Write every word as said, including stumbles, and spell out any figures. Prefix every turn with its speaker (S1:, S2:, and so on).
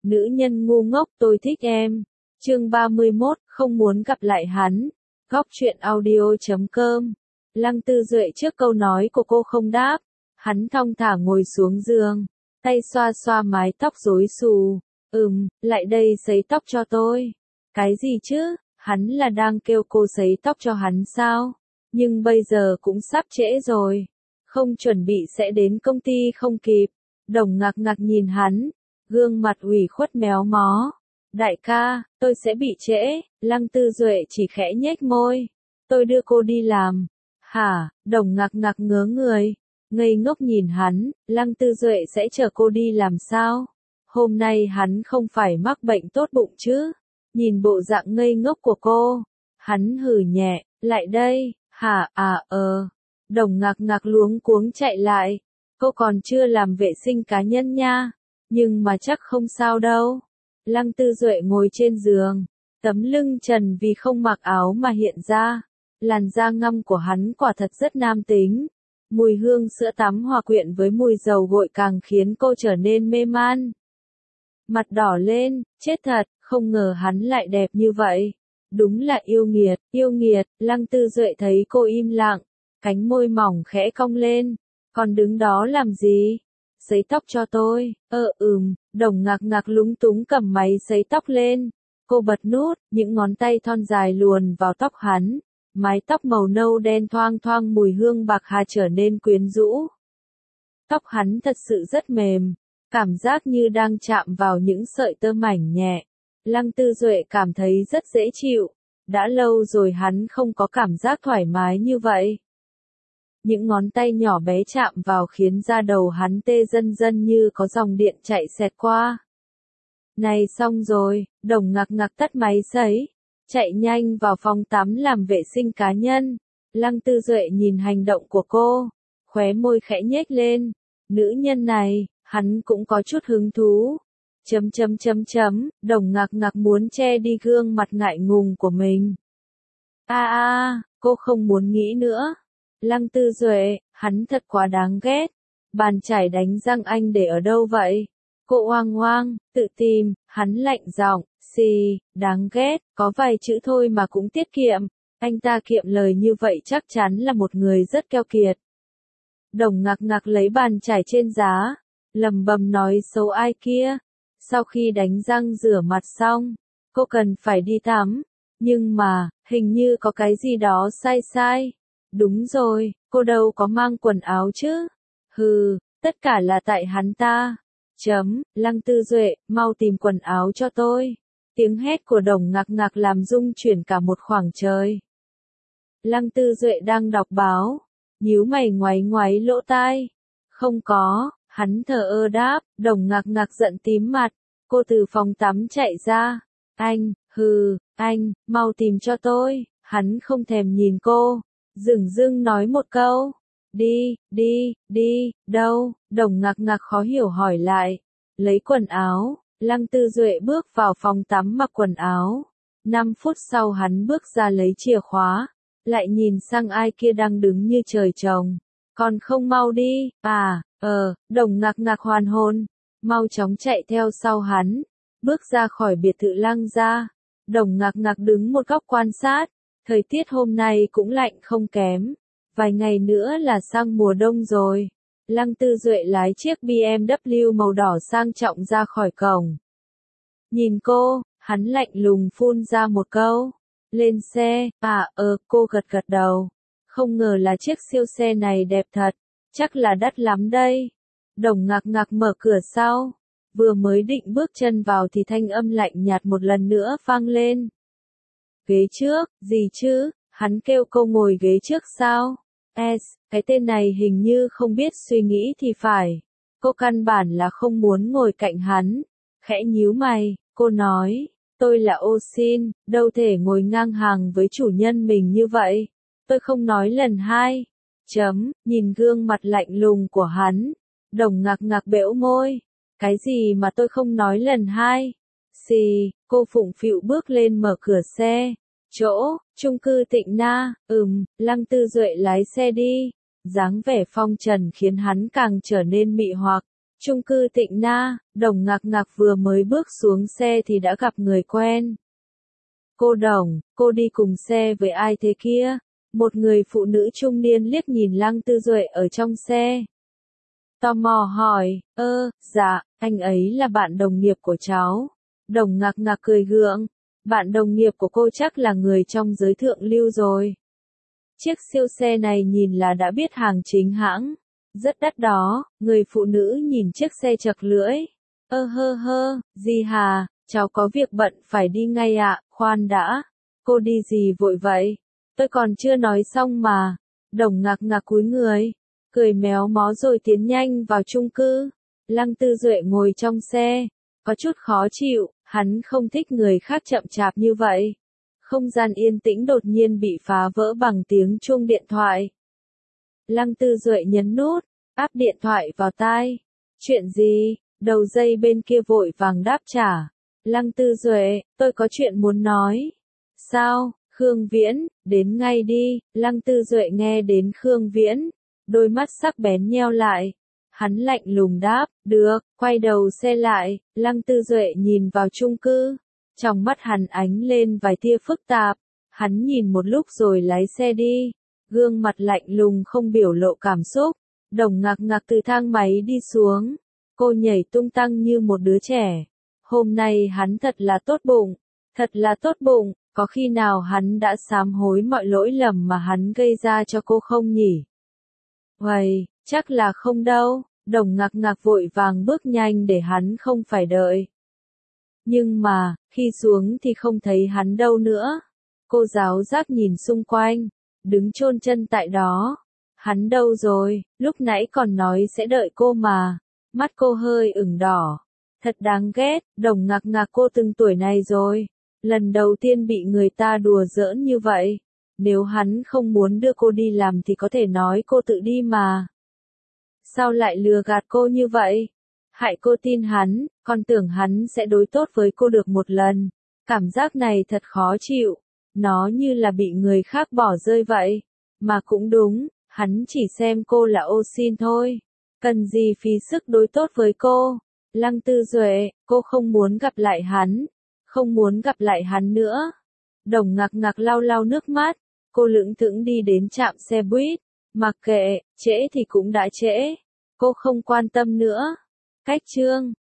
S1: Nữ nhân ngu ngốc, tôi thích em. Chương ba mươi mốt, không muốn gặp lại hắn. Góc truyện audio chấm com. Lăng Tư Duệ trước câu nói của cô không đáp. Hắn thong thả ngồi xuống giường, tay xoa xoa mái tóc rối xù. Ừm, lại đây sấy tóc cho tôi. Cái gì chứ? Hắn là đang kêu cô sấy tóc cho hắn sao? Nhưng bây giờ cũng sắp trễ rồi. Không chuẩn bị sẽ đến công ty không kịp. Đồng Ngạc Ngạc nhìn hắn, gương mặt ủy khuất méo mó. Đại ca, tôi sẽ bị trễ. Lăng Tư Duệ chỉ khẽ nhếch môi. Tôi đưa cô đi làm. Hả? Đồng Ngạc Ngạc ngớ người, ngây ngốc nhìn hắn. Lăng Tư Duệ sẽ chở cô đi làm sao? Hôm nay hắn không phải mắc bệnh tốt bụng chứ? Nhìn bộ dạng ngây ngốc của cô, hắn hừ nhẹ, lại đây. Hả? À ờ. Đồng Ngạc Ngạc luống cuống chạy lại. Cô còn chưa làm vệ sinh cá nhân nha. Nhưng mà chắc không sao đâu. Lăng Tư Duệ ngồi trên giường, tấm lưng trần vì không mặc áo mà hiện ra. Làn da ngăm của hắn quả thật rất nam tính. Mùi hương sữa tắm hòa quyện với mùi dầu gội càng khiến cô trở nên mê man. Mặt đỏ lên, chết thật, không ngờ hắn lại đẹp như vậy. Đúng là yêu nghiệt, yêu nghiệt. Lăng Tư Duệ thấy cô im lặng, cánh môi mỏng khẽ cong lên. Còn đứng đó làm gì? Sấy tóc cho tôi. Ơ ừm, Đồng Ngạc Ngạc lúng túng cầm máy sấy tóc lên. Cô bật nút, những ngón tay thon dài luồn vào tóc hắn. Mái tóc màu nâu đen thoang thoang mùi hương bạc hà trở nên quyến rũ. Tóc hắn thật sự rất mềm, cảm giác như đang chạm vào những sợi tơ mảnh nhẹ. Lăng Tư Duệ cảm thấy rất dễ chịu. Đã lâu rồi hắn không có cảm giác thoải mái như vậy. Những ngón tay nhỏ bé chạm vào khiến da đầu hắn tê dần dần như có dòng điện chạy xẹt qua. Này xong rồi, Đồng Ngạc Ngạc tắt máy sấy, chạy nhanh vào phòng tắm làm vệ sinh cá nhân. Lăng Tư Duệ nhìn hành động của cô, khóe môi khẽ nhếch lên. Nữ nhân này, hắn cũng có chút hứng thú. Chấm chấm chấm chấm, Đồng Ngạc Ngạc muốn che đi gương mặt ngại ngùng của mình. A a, cô không muốn nghĩ nữa. Lăng Tư Duệ, hắn thật quá đáng ghét. Bàn chải đánh răng anh để ở đâu vậy? Cô oang oang, tự tìm. Hắn lạnh giọng, xì, đáng ghét, có vài chữ thôi mà cũng tiết kiệm. Anh ta kiệm lời như vậy chắc chắn là một người rất keo kiệt. Đồng Ngạc Ngạc lấy bàn chải trên giá, lầm bầm nói xấu ai kia. Sau khi đánh răng rửa mặt xong, cô cần phải đi tắm. Nhưng mà, hình như có cái gì đó sai sai. Đúng rồi, cô đâu có mang quần áo chứ. Hừ, tất cả là tại hắn ta. Chấm, Lăng Tư Duệ, mau tìm quần áo cho tôi. Tiếng hét của Đồng Ngạc Ngạc làm rung chuyển cả một khoảng trời. Lăng Tư Duệ đang đọc báo, nhíu mày ngoáy ngoáy lỗ tai. Không có, hắn thờ ơ đáp. Đồng Ngạc Ngạc giận tím mặt. Cô từ phòng tắm chạy ra. Anh, hừ, anh, mau tìm cho tôi. Hắn không thèm nhìn cô, dửng dưng nói một câu. Đi, đi, đi, đâu? Đồng Ngạc Ngạc khó hiểu hỏi lại. Lấy quần áo. Lăng Tư Duệ bước vào phòng tắm mặc quần áo. Năm phút sau hắn bước ra lấy chìa khóa. Lại nhìn sang ai kia đang đứng như trời trồng. Còn không mau đi? À, ờ, Đồng Ngạc Ngạc hoàn hồn. Mau chóng chạy theo sau hắn. Bước ra khỏi biệt thự Lăng gia. Đồng Ngạc Ngạc đứng một góc quan sát. Thời tiết hôm nay cũng lạnh không kém. Vài ngày nữa là sang mùa đông rồi. Lăng Tư Duệ lái chiếc bê em vê màu đỏ sang trọng ra khỏi cổng. Nhìn cô, hắn lạnh lùng phun ra một câu. Lên xe. À ờ, cô gật gật đầu. Không ngờ là chiếc siêu xe này đẹp thật. Chắc là đắt lắm đây. Đồng Ngạc Ngạc mở cửa sau. Vừa mới định bước chân vào thì thanh âm lạnh nhạt một lần nữa vang lên. Ghế trước, gì chứ? Hắn kêu cô ngồi ghế trước sao? S, cái tên này hình như không biết suy nghĩ thì phải. Cô căn bản là không muốn ngồi cạnh hắn. Khẽ nhíu mày, cô nói, tôi là ô xin, đâu thể ngồi ngang hàng với chủ nhân mình như vậy. Tôi không nói lần hai. Chấm, nhìn gương mặt lạnh lùng của hắn. Đồng Ngạc Ngạc bẽo môi. Cái gì mà tôi không nói lần hai? Xì, cô phụng phịu bước lên mở cửa xe. Chỗ, chung cư Tịnh Na. Ừm, Lăng Tư Duệ lái xe đi. Dáng vẻ phong trần khiến hắn càng trở nên mị hoặc. Chung cư Tịnh Na, Đồng Ngạc Ngạc vừa mới bước xuống xe thì đã gặp người quen. Cô Đồng, cô đi cùng xe với ai thế kia? Một người phụ nữ trung niên liếc nhìn Lăng Tư Duệ ở trong xe. Tò mò hỏi, ơ, dạ, anh ấy là bạn đồng nghiệp của cháu. Đồng Ngạc Ngạc cười gượng, bạn đồng nghiệp của cô chắc là người trong giới thượng lưu rồi. Chiếc siêu xe này nhìn là đã biết hàng chính hãng. Rất đắt đó, người phụ nữ nhìn chiếc xe chật lưỡi. Ơ hơ hơ, gì hà, cháu có việc bận phải đi ngay ạ, khoan đã. Cô đi gì vội vậy? Tôi còn chưa nói xong mà. Đồng Ngạc Ngạc cúi người, cười méo mó rồi tiến nhanh vào chung cư. Lăng Tư Duệ ngồi trong xe, có chút khó chịu, hắn không thích người khác chậm chạp như vậy. Không gian yên tĩnh đột nhiên bị phá vỡ bằng tiếng chuông điện thoại. Lăng Tư Duệ nhấn nút, áp điện thoại vào tai. Chuyện gì? Đầu dây bên kia vội vàng đáp trả. Lăng Tư Duệ, tôi có chuyện muốn nói. Sao? Khương Viễn, đến ngay đi. Lăng Tư Duệ nghe đến Khương Viễn, đôi mắt sắc bén nheo lại. Hắn lạnh lùng đáp, được, quay đầu xe lại. Lăng Tư Duệ nhìn vào chung cư. Trong mắt hắn ánh lên vài tia phức tạp. Hắn nhìn một lúc rồi lái xe đi. Gương mặt lạnh lùng không biểu lộ cảm xúc. Đồng Ngạc Ngạc từ thang máy đi xuống. Cô nhảy tung tăng như một đứa trẻ. Hôm nay hắn thật là tốt bụng. Thật là tốt bụng. Có khi nào hắn đã sám hối mọi lỗi lầm mà hắn gây ra cho cô không nhỉ? Vậy, chắc là không đâu. Đồng Ngạc Ngạc vội vàng bước nhanh để hắn không phải đợi. Nhưng mà, khi xuống thì không thấy hắn đâu nữa. Cô giáo giác nhìn xung quanh, đứng chôn chân tại đó. Hắn đâu rồi, lúc nãy còn nói sẽ đợi cô mà. Mắt cô hơi ửng đỏ. Thật đáng ghét, Đồng Ngạc Ngạc cô từng tuổi này rồi. Lần đầu tiên bị người ta đùa giỡn như vậy. Nếu hắn không muốn đưa cô đi làm thì có thể nói cô tự đi mà. Sao lại lừa gạt cô như vậy? Hại cô tin hắn, còn tưởng hắn sẽ đối tốt với cô được một lần. Cảm giác này thật khó chịu. Nó như là bị người khác bỏ rơi vậy. Mà cũng đúng, hắn chỉ xem cô là ô xin thôi. Cần gì phí sức đối tốt với cô? Lăng Tư Duệ, cô không muốn gặp lại hắn. Không muốn gặp lại hắn nữa. Đồng Ngạc Ngạc lau lau nước mắt. Cô lững thững đi đến trạm xe buýt. Mặc kệ, trễ thì cũng đã trễ. Cô không quan tâm nữa. Cách chương